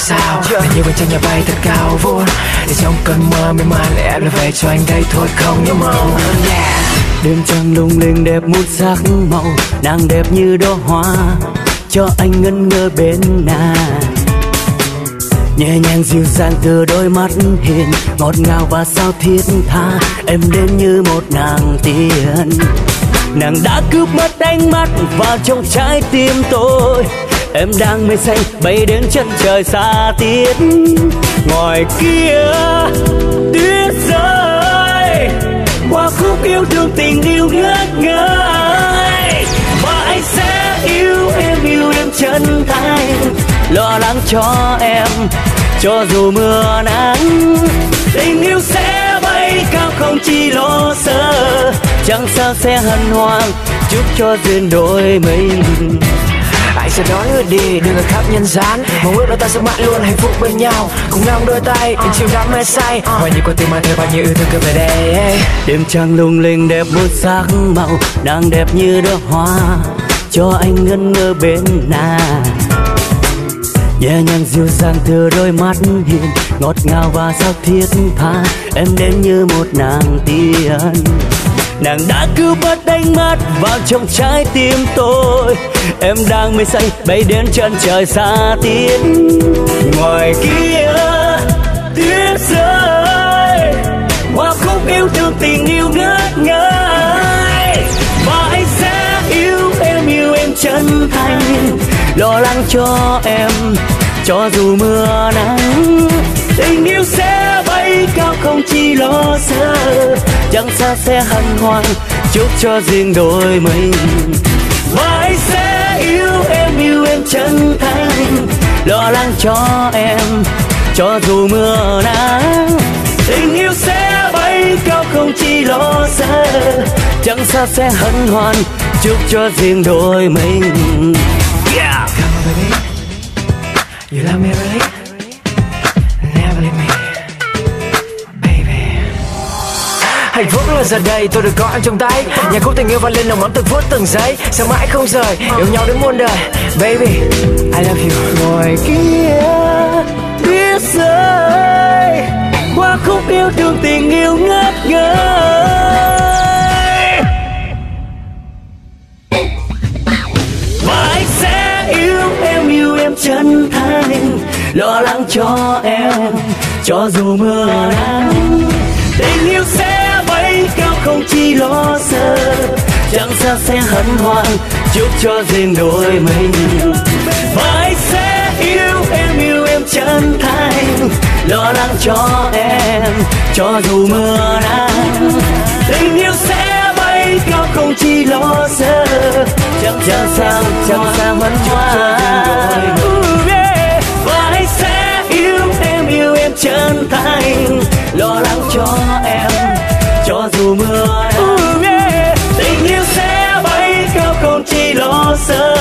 sao. Là như bên chân nhà bay thật cao vút, để trong cơn mơ mê man em lại về cho anh đây thôi không nhớ mong. Đêm trăng lung linh đẹp mút sắc màu, nàng đẹp như đóa hoa cho anh ngẩn ngơ bên nàng. Nhẹ nhàng dịu dàng từ đôi mắt hiền, ngọt ngào và sao thiết tha, em đến như một nàng tiên. Nàng đã cướp mất ánh mắt vào trong trái tim tôi, em đang mây xanh bay đến chân trời xa tiết. Ngoài kia tuyết rơi, qua khúc yêu thương tình yêu ngất ngây, và anh sẽ yêu em chân thành, lo lắng cho em cho dù mưa nắng. Tình yêu sẽ bay cao không chi lo sợ, chẳng sao sẽ hân hoan chúc cho duyên đôi mình. Anh sẽ đón người đi đưa người khắp nhân gian, mong ước đôi ta sẽ mãi luôn hạnh phúc bên nhau, cùng nắm đôi tay anh chịu đắm mê say, hoài như con tim mà thơ bao nhiêu yêu thương cứ về đây. Đêm trăng lung linh đẹp mút sắc màu, nàng đẹp như đóa hoa cho anh ngẩn ngơ bên nàng. Nhẹ nhàng dịu dàng từ đôi mắt hiền, ngọt ngào và sao thiết tha, em đến như một nàng tiên. Nàng đã cứ mất ánh mắt vào trong trái tim tôi, em đang mây xanh bay đến chân trời xa tiến. Ngoài kia tuyết rơi, hoa khúc yêu thương tình yêu ngất ngây, và anh sẽ yêu em chân thành, lo lắng cho em cho dù mưa nắng. Tình yêu sẽ bay cao không chi lo sợ, chẳng xa sẽ hân hoan chúc cho riêng đôi mình. Và anh sẽ yêu em chân thành, lo lắng cho em cho dù mưa nắng. Tình yêu sẽ bay cao không chi lo sợ, chẳng xa sẽ hân hoan chúc cho riêng đôi mình. Yeah. Come on baby, you love me really, never leave me, baby. Hạnh phúc là giờ đây tôi được có em trong tay, nhạc khúc tình yêu vang lên nồng ấm từng phút từng giây, sẽ mãi không rời, yêu nhau đến muôn đời, baby I love you. Ngoài kia tuyết rơi, qua khúc yêu thương tình yêu ngất ngây, và anh sẽ yêu em chân thành, lo lắng cho em cho dù mưa nắng. Tình yêu sẽ bay cao không chi lo sợ, chẳng sao sẽ hân hoan chúc cho riêng đôi mình. Và anh sẽ yêu em chân thành, lo lắng cho em cho dù mưa nắng. Tình yêu sẽ bay cao không chi lo sợ, chẳng sao hân hoan. Và anh sẽ yêu em chân thành, lo lắng cho em cho dù mưa nắng. Tình yêu sẽ bay cao không chi lo sợ,